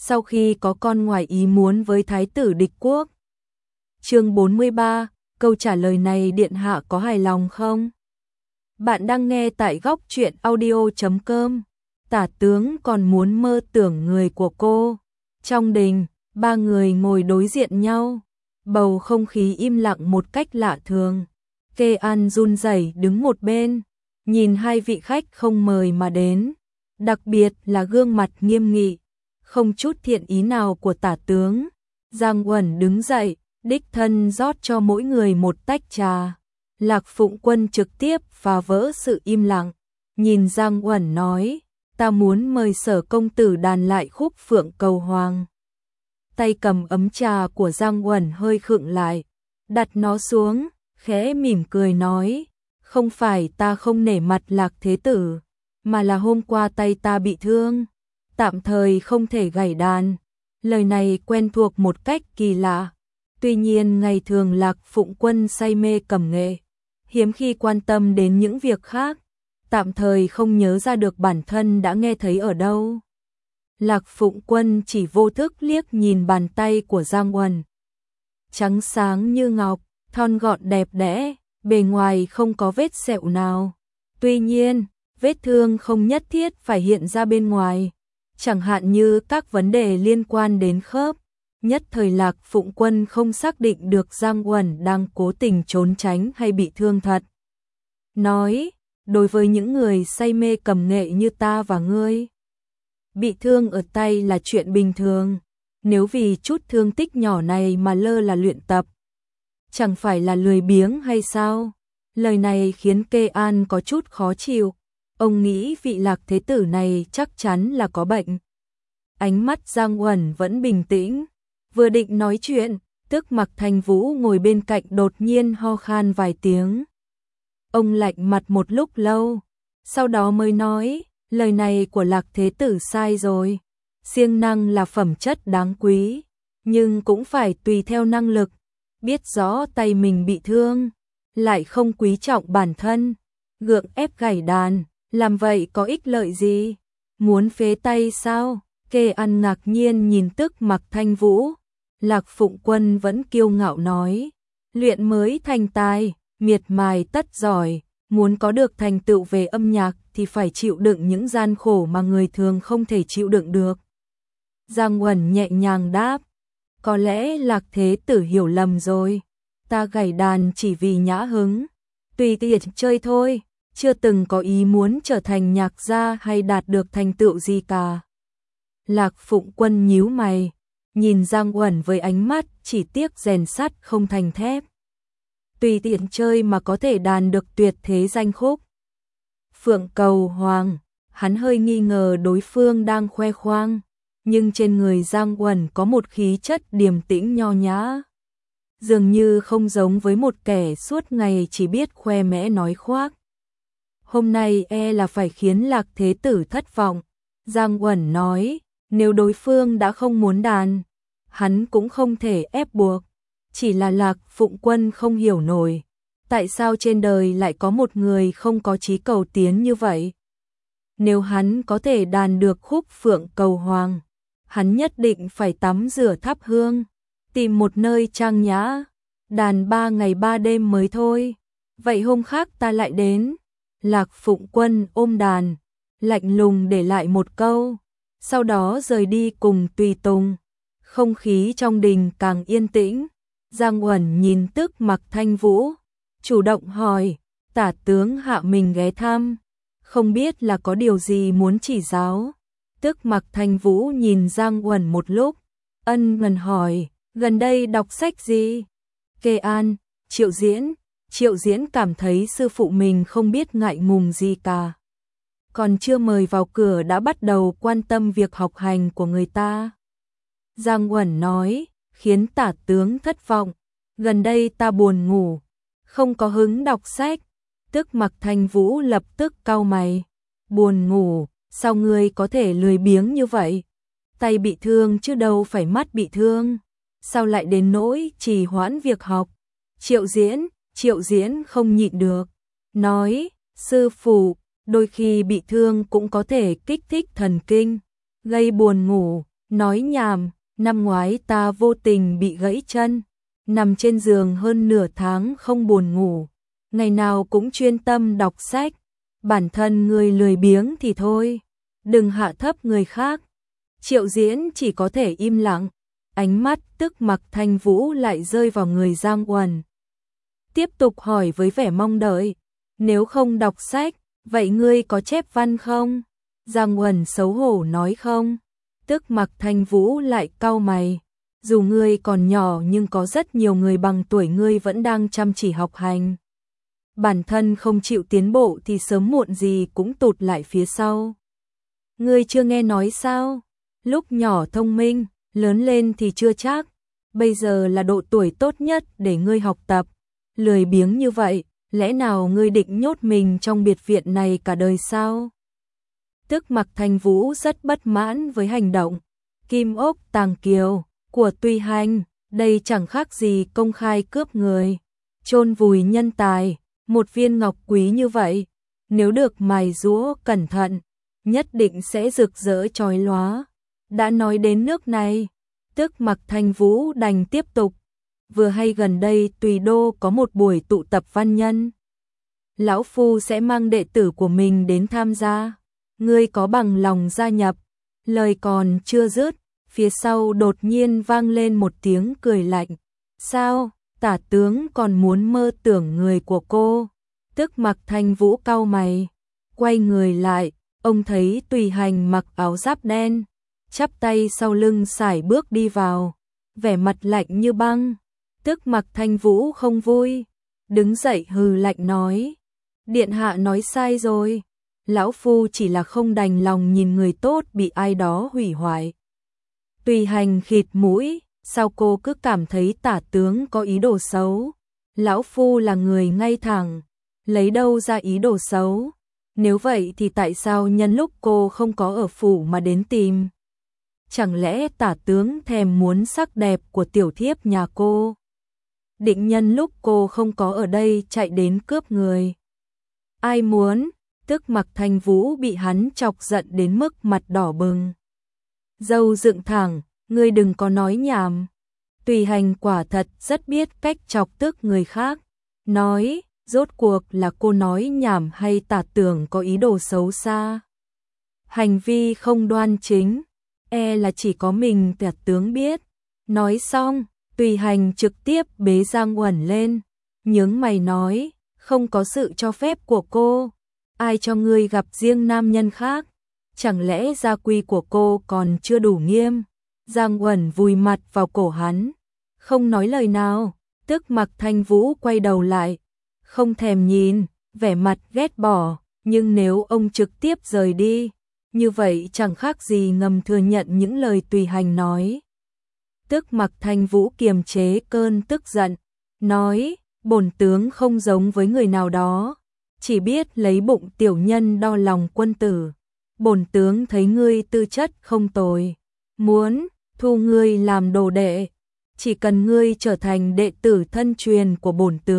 sau khi có con ngoài ý muốn với thái tử địch quốc. Chương 43, câu trả lời này điện hạ có hài lòng không? Bạn đang nghe tại góc truyện audio.com. Tả tướng còn muốn mơ tưởng người của cô. Trong đình, ba người ngồi đối diện nhau. Bầu không khí im lặng một cách lạ thường. Kê An run rẩy đứng một bên, nhìn hai vị khách không mời mà đến. Đặc biệt là gương mặt nghiêm nghị, không chút thiện ý nào của tả tướng. Giang Uẩn đứng dậy, đích thân rót cho mỗi người một tách trà. Lạc Phụng Quân trực tiếp phá vỡ sự im lặng, nhìn Giang Uẩn nói, ta muốn mời Sở công tử đàn lại khúc Phượng Cầu Hoàng. Tay cầm ấm trà của Giang Uẩn hơi khựng lại, đặt nó xuống, khẽ mỉm cười nói, không phải ta không nể mặt Lạc Thế Tử, mà là hôm qua tay ta bị thương, tạm thời không thể gảy đàn. Lời này quen thuộc một cách kỳ lạ. Tuy nhiên ngày thường Lạc Phụng Quân say mê cầm nghệ, hiếm khi quan tâm đến những việc khác, tạm thời không nhớ ra được bản thân đã nghe thấy ở đâu. Lạc Phụng Quân chỉ vô thức liếc nhìn bàn tay của Giang Uẩn. Trắng sáng như ngọc, thon gọn đẹp đẽ, bề ngoài không có vết sẹo nào. Tuy nhiên, vết thương không nhất thiết phải hiện ra bên ngoài, chẳng hạn như các vấn đề liên quan đến khớp. Nhất thời Lạc Phụng Quân không xác định được Giang Uẩn đang cố tình trốn tránh hay bị thương thật. Nói, đối với những người say mê cầm nghệ như ta và ngươi, bị thương ở tay là chuyện bình thường. Nếu vì chút thương tích nhỏ này mà lơ là luyện tập, chẳng phải là lười biếng hay sao? Lời này khiến Kê An có chút khó chịu. Ông nghĩ vị Lạc Thế Tử này chắc chắn là có bệnh. Ánh mắt Giang Uẩn vẫn bình tĩnh. Vừa định nói chuyện, tức Mạc Thanh Vũ ngồi bên cạnh đột nhiên ho khan vài tiếng. Ông lạnh mặt một lúc lâu, sau đó mới nói, lời này của Lạc Thế Tử sai rồi. Siêng năng là phẩm chất đáng quý, nhưng cũng phải tùy theo năng lực. Biết rõ tay mình bị thương, lại không quý trọng bản thân, gượng ép gảy đàn, làm vậy có ích lợi gì? Muốn phế tay sao? Kê An ngạc nhiên nhìn tức Mạc Thanh Vũ. Lạc Phụng Quân vẫn kiêu ngạo nói, luyện mới thành tài, miệt mài tất giỏi, muốn có được thành tựu về âm nhạc thì phải chịu đựng những gian khổ mà người thường không thể chịu đựng được. Giang Uẩn nhẹ nhàng đáp, có lẽ Lạc Thế Tử hiểu lầm rồi, ta gảy đàn chỉ vì nhã hứng, tùy tiện chơi thôi, chưa từng có ý muốn trở thành nhạc gia hay đạt được thành tựu gì cả. Lạc Phụng Quân nhíu mày, nhìn Giang Uẩn với ánh mắt chỉ tiếc rèn sắt không thành thép. Tùy tiện chơi mà có thể đàn được tuyệt thế danh khúc Phượng Cầu Hoàng, hắn hơi nghi ngờ đối phương đang khoe khoang, nhưng trên người Giang Uẩn có một khí chất điềm tĩnh nho nhã, dường như không giống với một kẻ suốt ngày chỉ biết khoe mẽ nói khoác. Hôm nay là phải khiến Lạc Thế Tử thất vọng. Giang Uẩn nói, nếu đối phương đã không muốn đàn, hắn cũng không thể ép buộc. Chỉ là Lạc Phụng Quân không hiểu nổi, tại sao trên đời lại có một người không có chí cầu tiến như vậy. Nếu hắn có thể đàn được khúc Phượng Cầu Hoàng, hắn nhất định phải tắm rửa thắp hương, tìm một nơi trang nhã, đàn 3 ngày 3 đêm mới thôi. Vậy hôm khác ta lại đến. Lạc Phụng Quân ôm đàn, lạnh lùng để lại một câu, sau đó rời đi cùng tùy tùng. Không khí trong đình càng yên tĩnh. Giang Uẩn nhìn tức Mạc Thanh Vũ, chủ động hỏi, tả tướng hạ mình ghé thăm, không biết là có điều gì muốn chỉ giáo. Tức Mạc Thanh Vũ nhìn Giang Uẩn một lúc, ân cần hỏi, gần đây đọc sách gì? Kê An, Triệu Diễn cảm thấy sư phụ mình không biết ngại ngùng gì cả. Còn chưa mời vào cửa đã bắt đầu quan tâm việc học hành của người ta. Giang Uẩn nói, khiến tả tướng thất vọng. Gần đây ta buồn ngủ, không có hứng đọc sách. Tức Mạc Thanh Vũ lập tức cau mày. Buồn ngủ, sao ngươi có thể lười biếng như vậy? Tay bị thương chứ đâu phải mắt bị thương. Sao lại đến nỗi trì hoãn việc học? Triệu Diễn không nhịn được. Nói, sư phụ, đôi khi bị thương cũng có thể kích thích thần kinh, gây buồn ngủ. Nói nhảm, năm ngoái ta vô tình bị gãy chân, nằm trên giường hơn nửa tháng không buồn ngủ, ngày nào cũng chuyên tâm đọc sách, bản thân người lười biếng thì thôi, đừng hạ thấp người khác. Triệu Diễn chỉ có thể im lặng, ánh mắt Tức Mặc Thanh Vũ lại rơi vào người Giang Uẩn. Tiếp tục hỏi với vẻ mong đợi, nếu không đọc sách, vậy ngươi có chép văn không? Giang Uẩn xấu hổ nói không. Tức Mặc Thanh Vũ lại cau mày, dù ngươi còn nhỏ nhưng có rất nhiều người bằng tuổi ngươi vẫn đang chăm chỉ học hành. Bản thân không chịu tiến bộ thì sớm muộn gì cũng tụt lại phía sau. Ngươi chưa nghe nói sao? Lúc nhỏ thông minh, lớn lên thì chưa chắc. Bây giờ là độ tuổi tốt nhất để ngươi học tập. Lười biếng như vậy, lẽ nào ngươi định nhốt mình trong biệt viện này cả đời sao? Tức Mặc Thanh Vũ rất bất mãn với hành động Kim Ốc Tàng Kiều của Tùy Hành, đây chẳng khác gì công khai cướp người, chôn vùi nhân tài, một viên ngọc quý như vậy, nếu được mài giũa cẩn thận, nhất định sẽ rực rỡ chói lóa. Đã nói đến nước này, Tức Mặc Thanh Vũ đành tiếp tục. Vừa hay gần đây Tùy Đô có một buổi tụ tập văn nhân. Lão Phu sẽ mang đệ tử của mình đến tham gia. Ngươi có bằng lòng gia nhập? Lời còn chưa dứt, phía sau đột nhiên vang lên một tiếng cười lạnh. Sao, Tả tướng còn muốn mơ tưởng người của cô? Tức Mặc Thanh Vũ cau mày, quay người lại, ông thấy Tùy Hành mặc áo giáp đen, chắp tay sau lưng sải bước đi vào, vẻ mặt lạnh như băng. Tức Mặc Thanh Vũ không vui, đứng dậy hừ lạnh nói, điện hạ nói sai rồi, lão phu chỉ là không đành lòng nhìn người tốt bị ai đó hủy hoại. Tùy Hành khịt mũi, sao cô cứ cảm thấy Tả tướng có ý đồ xấu? Lão phu là người ngay thẳng, lấy đâu ra ý đồ xấu? Nếu vậy thì tại sao nhân lúc cô không có ở phủ mà đến tìm? Chẳng lẽ Tả tướng thèm muốn sắc đẹp của tiểu thiếp nhà cô? Định nhân lúc cô không có ở đây chạy đến cướp người? Ai muốn? Tức Mặc Thanh Vũ bị hắn chọc giận đến mức mặt đỏ bừng, râu dựng thẳng, ngươi đừng có nói nhảm. Tùy Hành quả thật rất biết cách chọc tức người khác, nói, rốt cuộc là cô nói nhảm hay Tả tướng có ý đồ xấu xa? Hành vi không đoan chính, e là chỉ có mình Tả tướng biết. Nói xong, Tùy Hành trực tiếp bế Giang Uẩn lên, nhướng mày nói, không có sự cho phép của cô, ai cho ngươi gặp riêng nam nhân khác? Chẳng lẽ gia quy của cô còn chưa đủ nghiêm? Giang Uẩn vùi mặt vào cổ hắn, không nói lời nào. Tức Mặc Thanh Vũ quay đầu lại, không thèm nhìn, vẻ mặt ghét bỏ, nhưng nếu ông trực tiếp rời đi, như vậy chẳng khác gì ngầm thừa nhận những lời Tùy Hành nói. Tức Mặc Thanh Vũ kiềm chế cơn tức giận, nói, bổn tướng không giống với người nào đó, chỉ biết lấy bụng tiểu nhân đo lòng quân tử. Bổn tướng thấy ngươi tư chất không tồi, muốn thu ngươi làm đồ đệ, chỉ cần ngươi trở thành đệ tử thân truyền của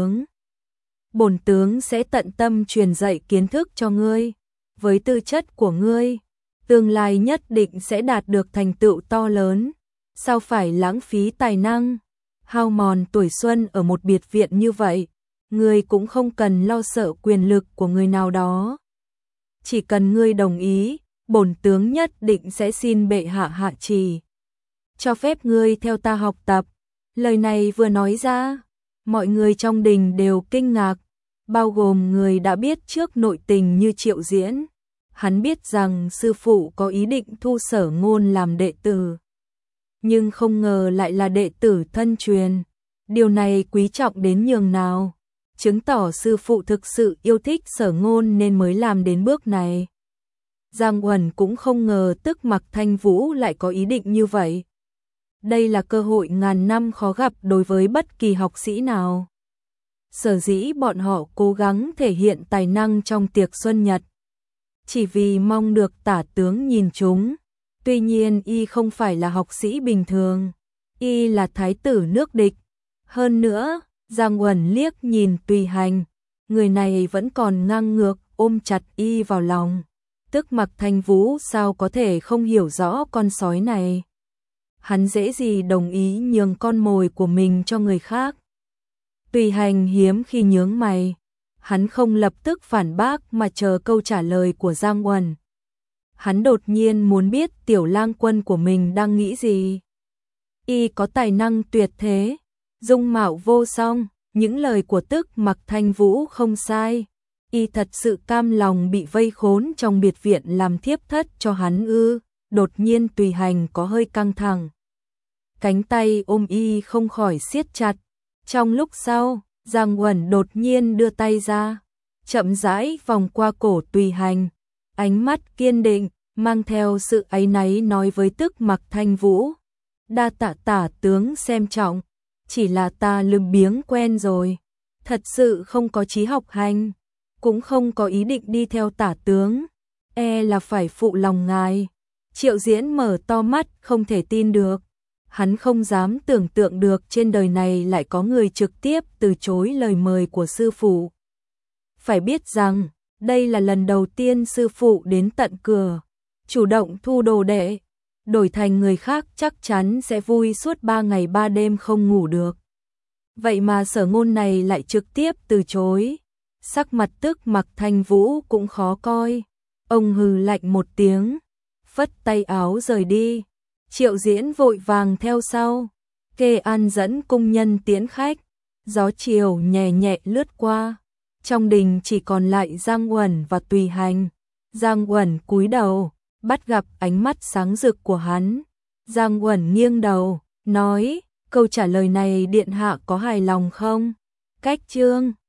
bổn tướng sẽ tận tâm truyền dạy kiến thức cho ngươi. Với tư chất của ngươi, tương lai nhất định sẽ đạt được thành tựu to lớn. Sao phải lãng phí tài năng, hao mòn tuổi xuân ở một biệt viện như vậy? Ngươi cũng không cần lo sợ quyền lực của người nào đó. Chỉ cần ngươi đồng ý, bổn tướng nhất định sẽ xin bệ hạ hạ trì, cho phép ngươi theo ta học tập. Lời này vừa nói ra, mọi người trong đình đều kinh ngạc, bao gồm người đã biết trước nội tình như Triệu Diễn. Hắn biết rằng sư phụ có ý định thu Sở Ngôn làm đệ tử, nhưng không ngờ lại là đệ tử thân truyền. Điều này quý trọng đến nhường nào, chứng tỏ sư phụ thực sự yêu thích Sở Ngôn nên mới làm đến bước này. Giang Uẩn cũng không ngờ Tức Mặc Thanh Vũ lại có ý định như vậy. Đây là cơ hội ngàn năm khó gặp đối với bất kỳ học sĩ nào. Sở dĩ bọn họ cố gắng thể hiện tài năng trong tiệc xuân nhật, chỉ vì mong được Tả tướng nhìn chúng. Tuy nhiên y không phải là học sĩ bình thường, y là thái tử nước địch. Hơn nữa, Giang Uẩn liếc nhìn Tùy Hành, người này vẫn còn ngang ngược ôm chặt y vào lòng. Tức Mặc Thanh Vũ sao có thể không hiểu rõ con sói này. hắn dễ gì đồng ý nhường con mồi của mình cho người khác. Tùy Hành hiếm khi nhướng mày, hắn không lập tức phản bác mà chờ câu trả lời của Giang Uẩn. Hắn đột nhiên muốn biết Tiểu Lang Quân của mình đang nghĩ gì. Y có tài năng tuyệt thế, dung mạo vô song, những lời của Tức Mặc Thanh Vũ không sai. Y thật sự cam lòng bị vây khốn trong biệt viện làm thiếp thất cho hắn ư? Đột nhiên Tùy Hành có hơi căng thẳng. Cánh tay ôm Y không khỏi siết chặt. Trong lúc sau, Giang Uẩn đột nhiên đưa tay ra, chậm rãi vòng qua cổ Tùy Hành, ánh mắt kiên định, mang theo sự áy náy nói với Tức Mặc Thanh Vũ: đa tạ tả tướng xem trọng, chỉ là ta lười biếng quen rồi, thật sự không có chí học hành, cũng không có ý định đi theo tả tướng, là phải phụ lòng ngài. Triệu Diễn mở to mắt không thể tin được, hắn không dám tưởng tượng được trên đời này lại có người trực tiếp từ chối lời mời của sư phụ. Phải biết rằng, đây là lần đầu tiên sư phụ đến tận cửa, chủ động thu đồ đệ, đổi thành người khác chắc chắn sẽ vui suốt 3 ngày 3 đêm không ngủ được. Vậy mà Sở Ngôn này lại trực tiếp từ chối, sắc mặt Tức Mặc Thanh Vũ cũng khó coi. Ông hừ lạnh một tiếng, phất tay áo rời đi. Triệu Diễn vội vàng theo sau, Kê An dẫn cung nhân tiễn khách, gió chiều nhẹ nhẹ lướt qua. Trong đình chỉ còn lại Giang Uẩn và Tùy Hành. Giang Uẩn cúi đầu, bắt gặp ánh mắt sáng rực của hắn. Giang Uẩn nghiêng đầu, nói: câu trả lời này điện hạ có hài lòng không? Cách chương